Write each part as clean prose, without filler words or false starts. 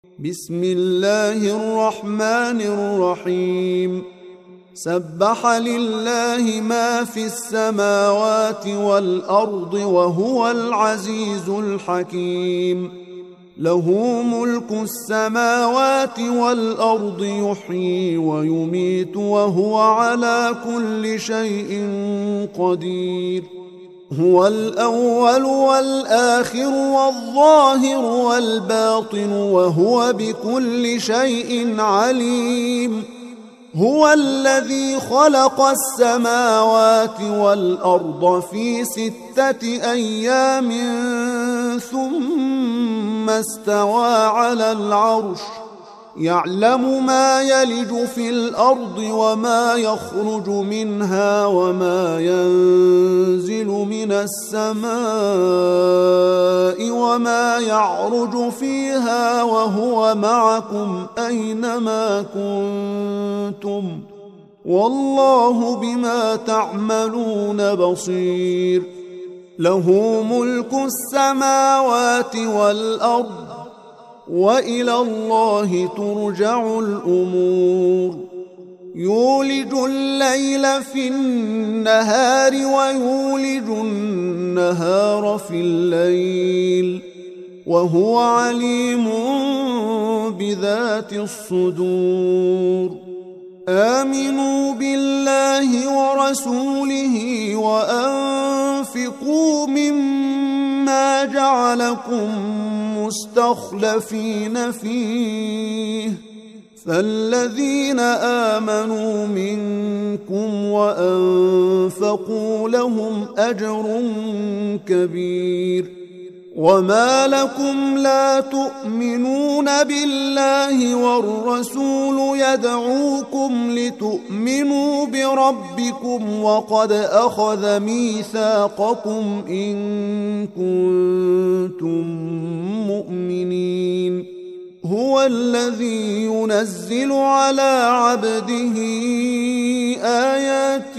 بسم الله الرحمن الرحيم. سبح لله ما في السماوات والأرض وهو العزيز الحكيم. له ملك السماوات والأرض، يحيي ويميت وهو على كل شيء قدير. هو الأول والآخر والظاهر والباطن وهو بكل شيء عليم. هو الذي خلق السماوات والأرض في 6 أيام ثم استوى على العرش، يعلم ما يلج في الأرض وما يخرج منها وما ينزل من السماء وما يعرج فيها، وهو معكم أينما كنتم، والله بما تعملون بصير. له ملك السماوات والأرض، وإلى الله ترجع الأمور. يولج الليل في النهار ويولج النهار في الليل، وهو عليم بذات الصدور. آمنوا بالله ورسوله وأنفقوا مما جعلكم مستخلفين فيه، فالذين آمنوا منكم وأنفقوا لهم أجر كبير. وما لكم لا تؤمنون بالله والرسول يدعوكم لتؤمنوا بربكم وقد أخذ ميثاقكم إن كنتم مؤمنين. هو الذي ينزل على عبده آيات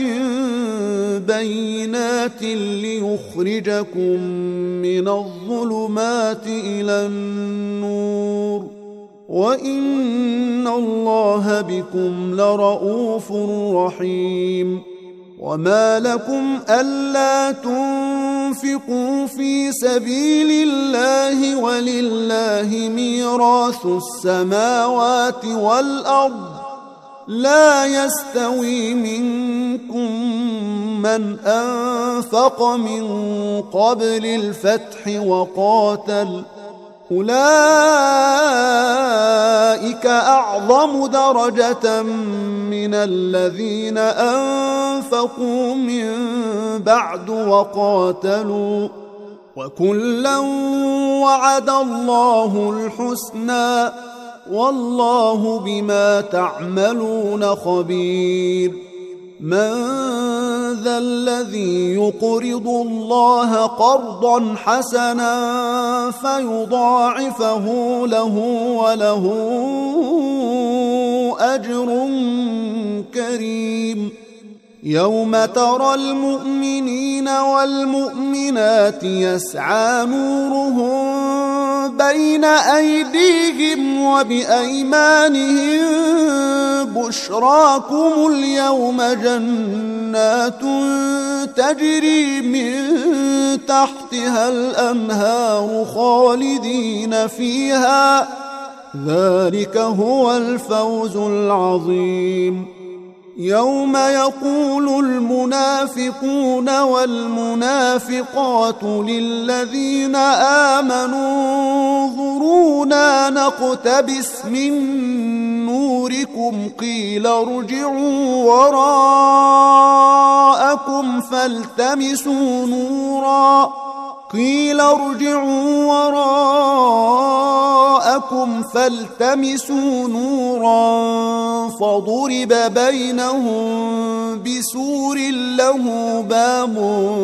بينات ليخرجكم من الظلمات إلى النور، وإن الله بكم لرؤوف رحيم. وما لكم ألا تنفقوا في سبيل الله ولله ميراث السماوات والأرض، لا يستوي منكم من أنفق من قبل الفتح وقاتل، أولئك أعظم درجة من الذين أنفقوا من بعد وقاتلوا، وكلا وعد الله الحسنى، والله بما تعملون خبير. من ذا الذي يقرض الله قرضا حسنا فيضاعفه له وله أجر كريم. يوم ترى المؤمنين والمؤمنات يسعى نورهم بين أيديهم وبأيمانهم، بشراكم اليوم جنات تجري من تحتها الأنهار خالدين فيها، ذلك هو الفوز العظيم. يوم يقول المنافقون والمنافقات للذين آمنوا انظرونا نقتبس من نوركم قيل ارجعوا وراءكم فالتمسوا نورا فضرب بينهم بسور له باب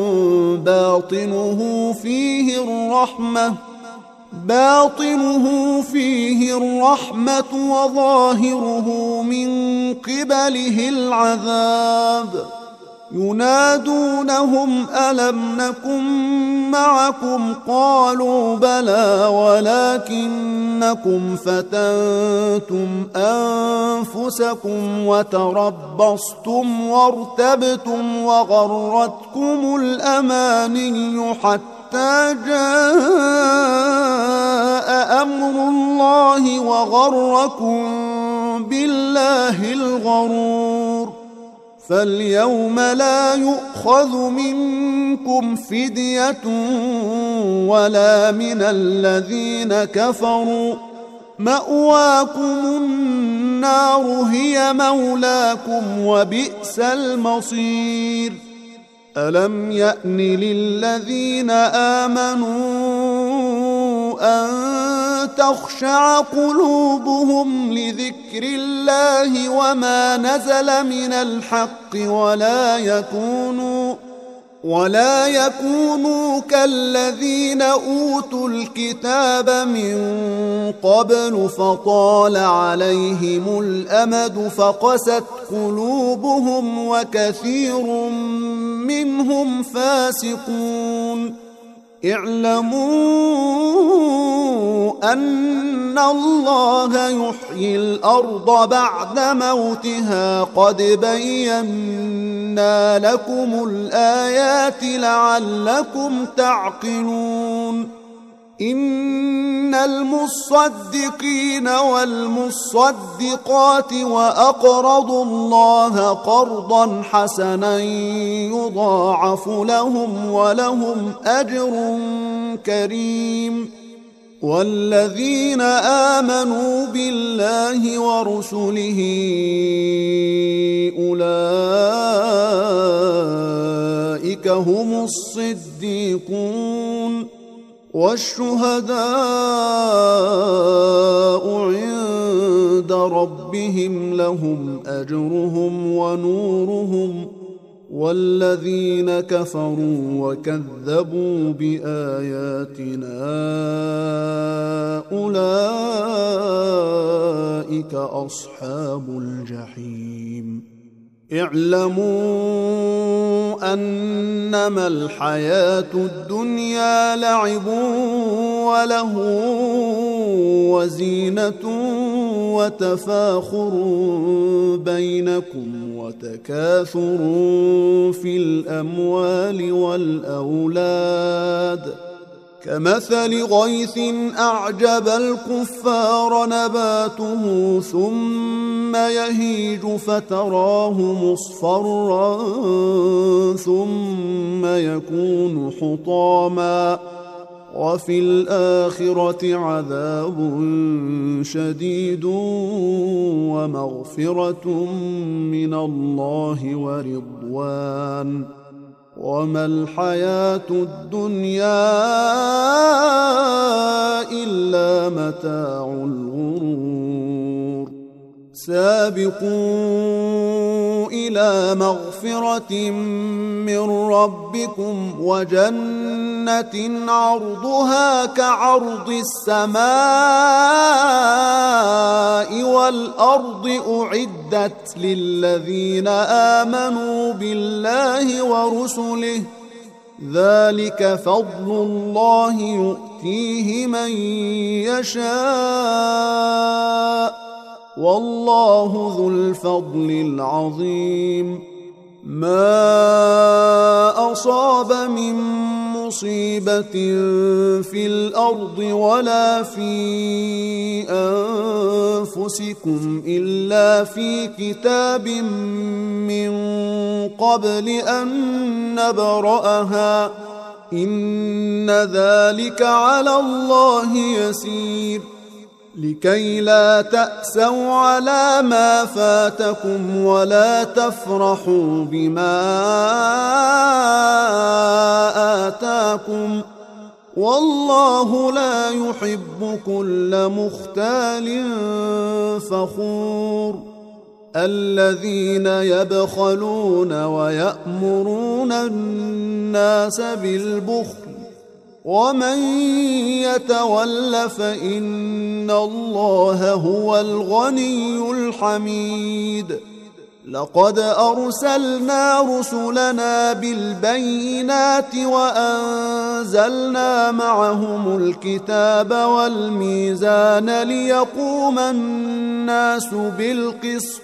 باطنه فيه الرحمة وظاهره من قبله العذاب. ينادونهم ألم نكن معكم قالوا بلى ولكنكم فتنتم أنفسكم وتربصتم وارتبتم وغرتكم الأماني حتى جاء أمر الله وغركم بالله الغرور فاليوم لا يؤخذ منكم فدية ولا من الذين كفروا مأواكم النار هي مولاكم وبئس المصير ألم يأن للذين آمنوا أن تخشع قلوبهم لذكر الله وما نزل من الحق ولا يكونوا كالذين أوتوا الكتاب من قبل فطال عليهم الأمد فقست قلوبهم وكثير منهم فاسقون اعلموا أن الله يحيي الأرض بعد موتها قد بينا لكم الآيات لعلكم تعقلون إن المصدقين والمصدقات وأقرضوا الله قرضا حسنا يضاعف لهم ولهم أجر كريم والذين آمنوا بالله ورسله أولئك هم الصديقون والشهداء عند ربهم لهم أجرهم ونورهم والذين كفروا وكذبوا بآياتنا أولئك أصحاب الجحيم اعلموا أنما الحياة الدنيا لعب وله وزينة وتفاخر بينكم وتكاثر في الأموال والأولاد كمثل غيث أعجب الكفار نباته ثم يهيج فتراه مصفرا ثم يكون حطاما وفي الآخرة عذاب شديد ومغفرة من الله ورضوان وما الحياة الدنيا إلا متاع الغرور سابقوا إلى مغفرة من ربكم وجنة عرضها كعرض السماء والأرض أعدت للذين آمنوا بالله ورسله ذلك فضل الله يؤتيه من يشاء والله ذو الفضل العظيم ما أصاب من مصيبة في الأرض ولا في أنفسكم إلا في كتاب من قبل أن نبرأها إن ذلك على الله يسير لكي لا تأسوا على ما فاتكم ولا تفرحوا بما آتاكم والله لا يحب كل مختال فخور الذين يبخلون ويأمرون الناس بالبخل ومن يتول فإن الله هو الغني الحميد لقد أرسلنا رسلنا بالبينات وأنزلنا معهم الكتاب والميزان ليقوم الناس بالقسط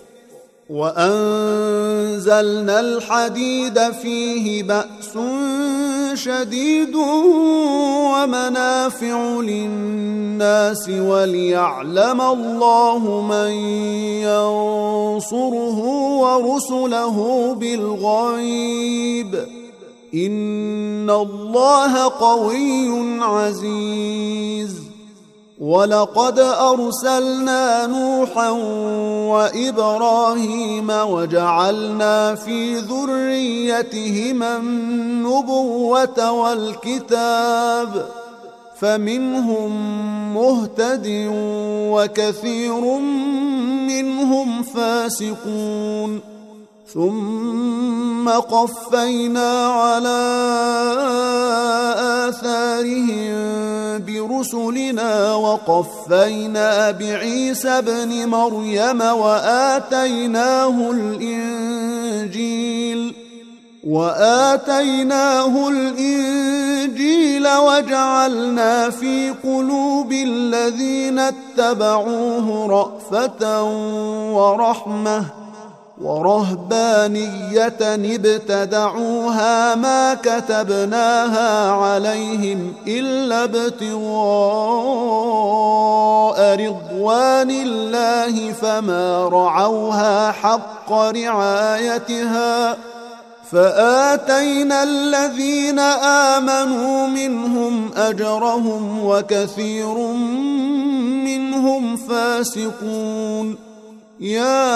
وأنزلنا الحديد فيه بأس شديد ومنافع للناس وليعلم الله من ينصره ورسله بالغيب إن الله قوي عزيز. ولقد أرسلنا نوحا وإبراهيم وجعلنا في ذريتهما النبوة والكتاب فمنهم مهتد وكثير منهم فاسقون ثم قفينا على آثارهم برسلنا وقفينا بعيسى ابن مريم وآتيناه الإنجيل وجعلنا في قلوب الذين اتبعوه رأفة ورحمة ورهبانية ابتدعوها ما كتبناها عليهم إلا ابتغاء رضوان الله فما رعوها حق رعايتها فآتينا الذين آمنوا منهم أجرهم وكثير منهم فاسقون. يا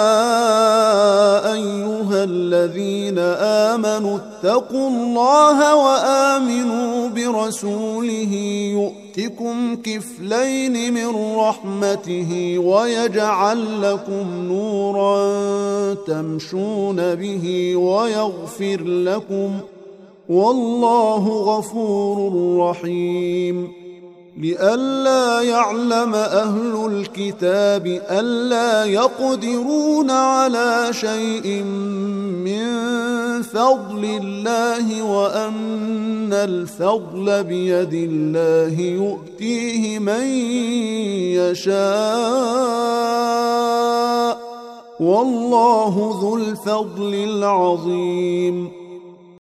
أيها الذين آمنوا اتقوا الله وآمنوا برسوله يؤتكم كفلين من رحمته ويجعل لكم نورا تمشون به ويغفر لكم والله غفور رحيم. لئلا يعلم أهل الكتاب ألا يقدرون على شيء من فضل الله وأن الفضل بيد الله يؤتيه من يشاء والله ذو الفضل العظيم.